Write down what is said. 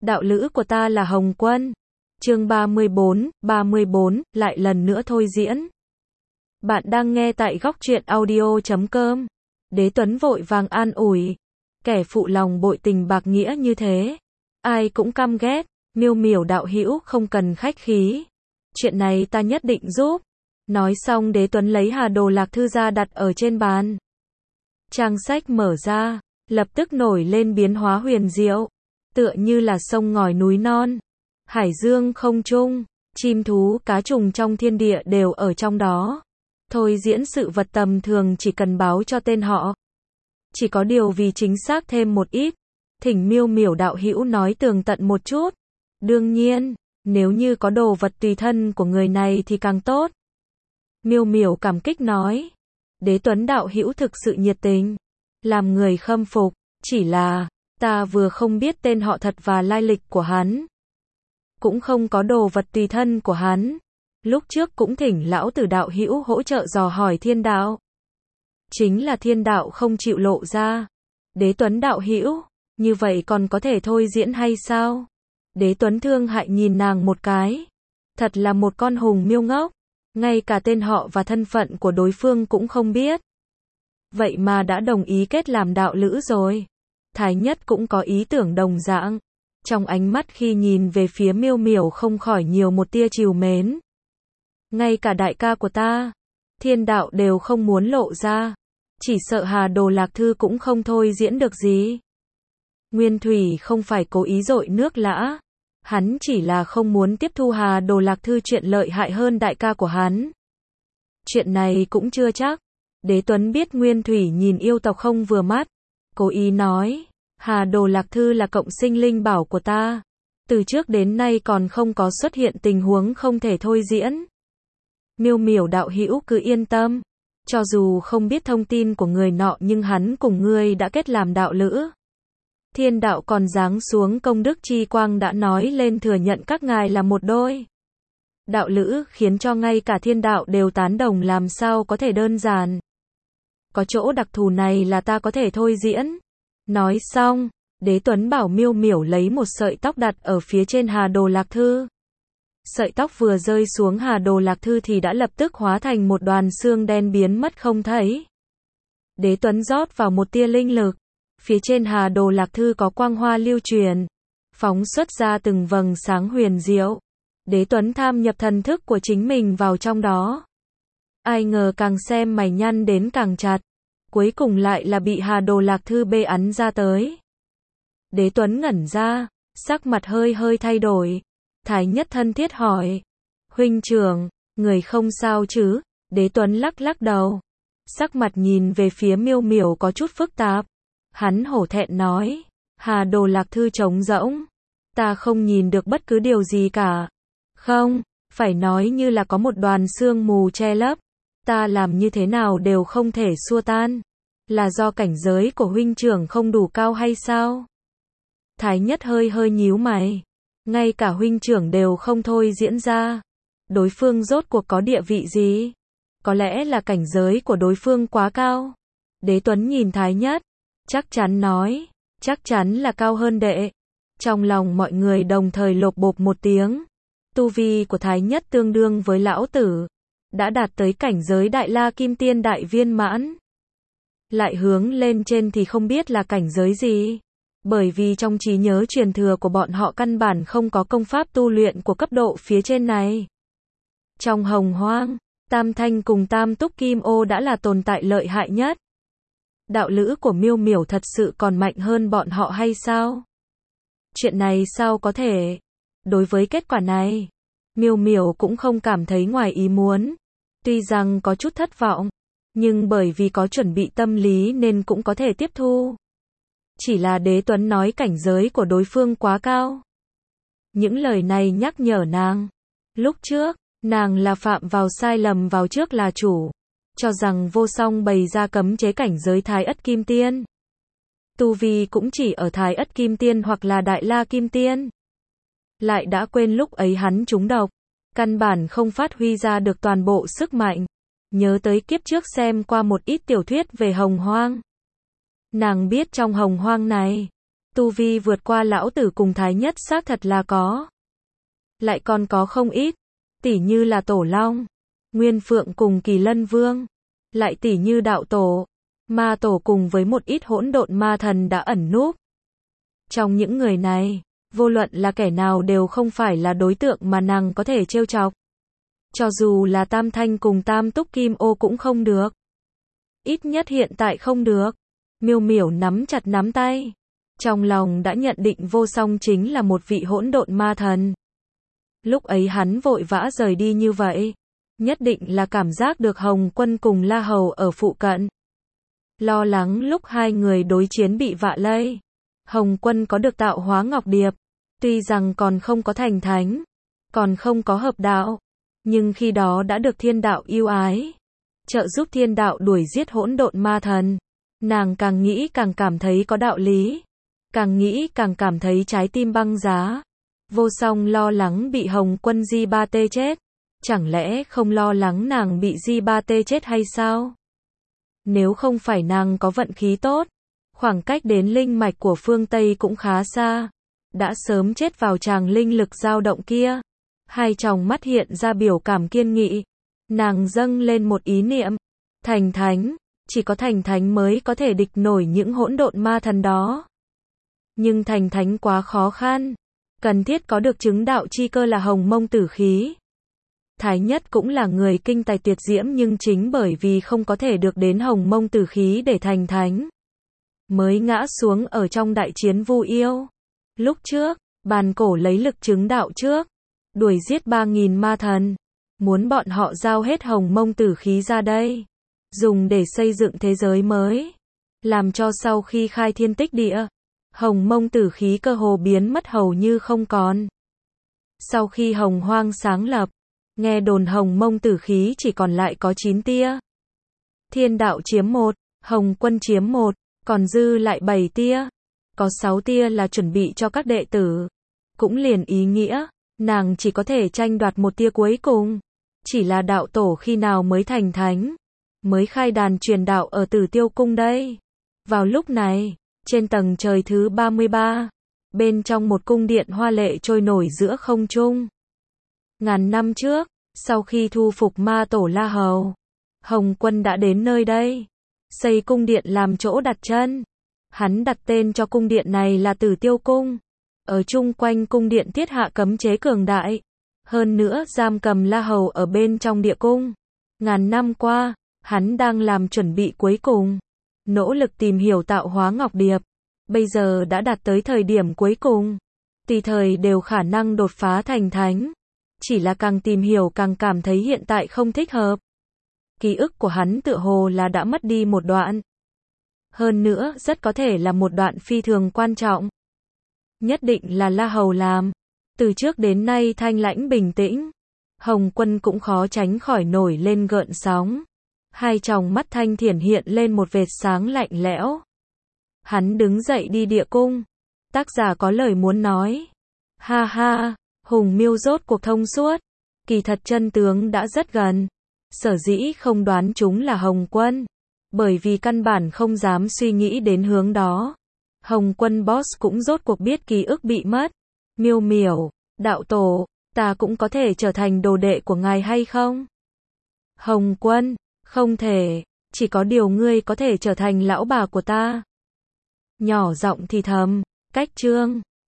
Đạo lữ của ta là Hồng Quân. Chương 34, lại lần nữa thôi diễn. Bạn đang nghe tại góc truyện audio.com. Đế Tuấn vội vàng an ủi. Kẻ phụ lòng bội tình bạc nghĩa như thế, ai cũng căm ghét. Miêu miểu đạo hữu không cần khách khí. Chuyện này ta nhất định giúp. Nói xong Đế Tuấn lấy Hà Đồ Lạc Thư ra đặt ở trên bàn. Trang sách mở ra, lập tức nổi lên biến hóa huyền diệu. Tựa như là sông ngòi núi non, hải dương không trung, chim thú cá trùng trong thiên địa đều ở trong đó. Thôi diễn sự vật tầm thường chỉ cần báo cho tên họ. Chỉ có điều vì chính xác thêm một ít, thỉnh miêu miểu đạo hữu nói tường tận một chút. Đương nhiên, nếu như có đồ vật tùy thân của người này thì càng tốt. Miêu miểu cảm kích nói. Đế Tuấn đạo hữu thực sự nhiệt tình, làm người khâm phục. Chỉ là, ta vừa không biết tên họ thật và lai lịch của hắn, cũng không có đồ vật tùy thân của hắn. Lúc trước cũng thỉnh lão tử đạo hữu hỗ trợ dò hỏi thiên đạo. Chính là thiên đạo không chịu lộ ra. Đế Tuấn đạo hữu, như vậy còn có thể thôi diễn hay sao? Đế Tuấn thương hại nhìn nàng một cái. Thật là một con hùng miêu ngốc, ngay cả tên họ và thân phận của đối phương cũng không biết. Vậy mà đã đồng ý kết làm đạo lữ rồi. Thái Nhất cũng có ý tưởng đồng dạng. Trong ánh mắt khi nhìn về phía miêu miểu không khỏi nhiều một tia trìu mến. Ngay cả đại ca của ta, thiên đạo đều không muốn lộ ra. Chỉ sợ Hà Đồ Lạc Thư cũng không thôi diễn được gì. Nguyên Thủy không phải cố ý dội nước lã. Hắn chỉ là không muốn tiếp thu Hà Đồ Lạc Thư chuyện lợi hại hơn đại ca của hắn. Chuyện này cũng chưa chắc. Đế Tuấn biết Nguyên Thủy nhìn yêu tộc không vừa mắt. Cố ý nói, Hà Đồ Lạc Thư là cộng sinh linh bảo của ta. Từ trước đến nay còn không có xuất hiện tình huống không thể thôi diễn. Miêu miểu đạo hữu cứ yên tâm. Cho dù không biết thông tin của người nọ nhưng hắn cùng ngươi đã kết làm đạo lữ. Thiên đạo còn giáng xuống công đức chi quang đã nói lên thừa nhận các ngài là một đôi. Đạo lữ khiến cho ngay cả thiên đạo đều tán đồng, làm sao có thể đơn giản. Có chỗ đặc thù này là ta có thể thôi diễn. Nói xong, Đế Tuấn bảo miêu miểu lấy một sợi tóc đặt ở phía trên Hà Đồ Lạc Thư. Sợi tóc vừa rơi xuống Hà Đồ Lạc Thư thì đã lập tức hóa thành một đoàn xương đen biến mất không thấy. Đế Tuấn rót vào một tia linh lực. Phía trên Hà Đồ Lạc Thư có quang hoa lưu truyền, phóng xuất ra từng vầng sáng huyền diệu. Đế Tuấn tham nhập thần thức của chính mình vào trong đó. Ai ngờ càng xem mày nhăn đến càng chặt. Cuối cùng lại là bị Hà Đồ Lạc Thư bê ắn ra tới. Đế Tuấn ngẩn ra, sắc mặt hơi hơi thay đổi. Thái Nhất thân thiết hỏi. Huynh trưởng, người không sao chứ? Đế Tuấn lắc lắc đầu. Sắc mặt nhìn về phía miêu miểu có chút phức tạp. Hắn hổ thẹn nói. Hà Đồ Lạc Thư trống rỗng. Ta không nhìn được bất cứ điều gì cả. Không, phải nói như là có một đoàn sương mù che lấp. Ta làm như thế nào đều không thể xua tan. Là do cảnh giới của huynh trưởng không đủ cao hay sao? Thái Nhất hơi hơi nhíu mày. Ngay cả huynh trưởng đều không thôi diễn ra. Đối phương rốt cuộc có địa vị gì? Có lẽ là cảnh giới của đối phương quá cao. Đế Tuấn nhìn Thái Nhất, chắc chắn nói, chắc chắn là cao hơn đệ. Trong lòng mọi người đồng thời lột bột một tiếng. Tu vi của Thái Nhất tương đương với lão tử, đã đạt tới cảnh giới Đại La Kim Tiên đại viên mãn. Lại hướng lên trên thì không biết là cảnh giới gì. Bởi vì trong trí nhớ truyền thừa của bọn họ căn bản không có công pháp tu luyện của cấp độ phía trên này. Trong Hồng Hoang, Tam Thanh cùng Tam Túc Kim Ô đã là tồn tại lợi hại nhất. Đạo lữ của miêu miểu thật sự còn mạnh hơn bọn họ hay sao? Chuyện này sao có thể? Đối với kết quả này, miêu miểu cũng không cảm thấy ngoài ý muốn. Tuy rằng có chút thất vọng, nhưng bởi vì có chuẩn bị tâm lý nên cũng có thể tiếp thu. Chỉ là Đế Tuấn nói cảnh giới của đối phương quá cao. Những lời này nhắc nhở nàng. Lúc trước, nàng là phạm vào sai lầm vào trước là chủ. Cho rằng vô song bày ra cấm chế cảnh giới Thái Ất Kim Tiên. Tu vi cũng chỉ ở Thái Ất Kim Tiên hoặc là Đại La Kim Tiên. Lại đã quên lúc ấy hắn trúng độc. Căn bản không phát huy ra được toàn bộ sức mạnh. Nhớ tới kiếp trước xem qua một ít tiểu thuyết về Hồng Hoang. Nàng biết trong Hồng Hoang này, Tu vi vượt qua lão tử cùng thái nhất xác thật là có. Lại còn có không ít, tỉ như là Tổ Long, Nguyên Phượng cùng Kỳ Lân Vương, lại tỉ như đạo tổ, ma tổ cùng với một ít hỗn độn ma thần đã ẩn núp. Trong những người này, vô luận là kẻ nào đều không phải là đối tượng mà nàng có thể trêu chọc. Cho dù là Tam Thanh cùng Tam Túc Kim Ô cũng không được. Ít nhất hiện tại không được. Miêu Miểu nắm chặt nắm tay. Trong lòng đã nhận định Vô Song chính là một vị hỗn độn ma thần. Lúc ấy hắn vội vã rời đi như vậy. Nhất định là cảm giác được Hồng Quân cùng La Hầu ở phụ cận. Lo lắng lúc hai người đối chiến bị vạ lây. Hồng Quân có được tạo hóa ngọc điệp. Tuy rằng còn không có thành thánh. Còn không có hợp đạo. Nhưng khi đó đã được thiên đạo yêu ái. Trợ giúp thiên đạo đuổi giết hỗn độn ma thần. Nàng càng nghĩ càng cảm thấy có đạo lý. Càng nghĩ càng cảm thấy trái tim băng giá. Vô Song lo lắng bị Hồng Quân Di-ba-tê chết. Chẳng lẽ không lo lắng nàng bị Di-ba-tê chết hay sao? Nếu không phải nàng có vận khí tốt, khoảng cách đến linh mạch của phương Tây cũng khá xa. Đã sớm chết vào tràng linh lực dao động kia. Hai tròng mắt hiện ra biểu cảm kiên nghị. Nàng dâng lên một ý niệm. Thành thánh. Chỉ có thành thánh mới có thể địch nổi những hỗn độn ma thần đó. Nhưng thành thánh quá khó khăn. Cần thiết có được chứng đạo chi cơ là hồng mông tử khí. Thái nhất cũng là người kinh tài tuyệt diễm nhưng chính bởi vì không có thể được đến hồng mông tử khí để thành thánh. Mới ngã xuống ở trong đại chiến Vu Yêu. Lúc trước, bàn cổ lấy lực chứng đạo trước. Đuổi giết 3.000 ma thần. Muốn bọn họ giao hết hồng mông tử khí ra đây. Dùng để xây dựng thế giới mới. Làm cho sau khi khai thiên tích địa. Hồng mông tử khí cơ hồ biến mất hầu như không còn. Sau khi hồng hoang sáng lập. Nghe đồn hồng mông tử khí chỉ còn lại có 9 tia. Thiên đạo chiếm 1, Hồng Quân chiếm 1, còn dư lại 7 tia. Có 6 tia là chuẩn bị cho các đệ tử. Cũng liền ý nghĩa, nàng chỉ có thể tranh đoạt một tia cuối cùng. Chỉ là đạo tổ khi nào mới thành thánh, mới khai đàn truyền đạo ở Tử Tiêu Cung đây. Vào lúc này, trên tầng trời thứ 33, bên trong một cung điện hoa lệ trôi nổi giữa không trung. Ngàn năm trước, sau khi thu phục ma tổ La Hầu, Hồng Quân đã đến nơi đây, xây cung điện làm chỗ đặt chân. Hắn đặt tên cho cung điện này là Tử Tiêu Cung. Ở chung quanh cung điện thiết hạ cấm chế cường đại. Hơn nữa giam cầm La Hầu ở bên trong địa cung. Ngàn năm qua, hắn đang làm chuẩn bị cuối cùng. Nỗ lực tìm hiểu tạo hóa ngọc điệp. Bây giờ đã đạt tới thời điểm cuối cùng. Tùy thời đều khả năng đột phá thành thánh. Chỉ là càng tìm hiểu càng cảm thấy hiện tại không thích hợp. Ký ức của hắn tựa hồ là đã mất đi một đoạn. Hơn nữa, rất có thể là một đoạn phi thường quan trọng. Nhất định là La Hầu làm. Từ trước đến nay thanh lãnh bình tĩnh. Hồng Quân cũng khó tránh khỏi nổi lên gợn sóng. Hai tròng mắt thanh thiển hiện lên một vệt sáng lạnh lẽo. Hắn đứng dậy đi địa cung. Tác giả có lời muốn nói. Ha ha, Hùng Miêu rốt cuộc thông suốt. Kỳ thật chân tướng đã rất gần. Sở dĩ không đoán chúng là Hồng Quân. Bởi vì căn bản không dám suy nghĩ đến hướng đó. Hồng Quân boss cũng rốt cuộc biết ký ức bị mất. Miêu Miểu, đạo tổ, ta cũng có thể trở thành đồ đệ của ngài hay không? Hồng Quân, không thể, chỉ có điều ngươi có thể trở thành lão bà của ta. Nhỏ giọng thì thầm, cách chương.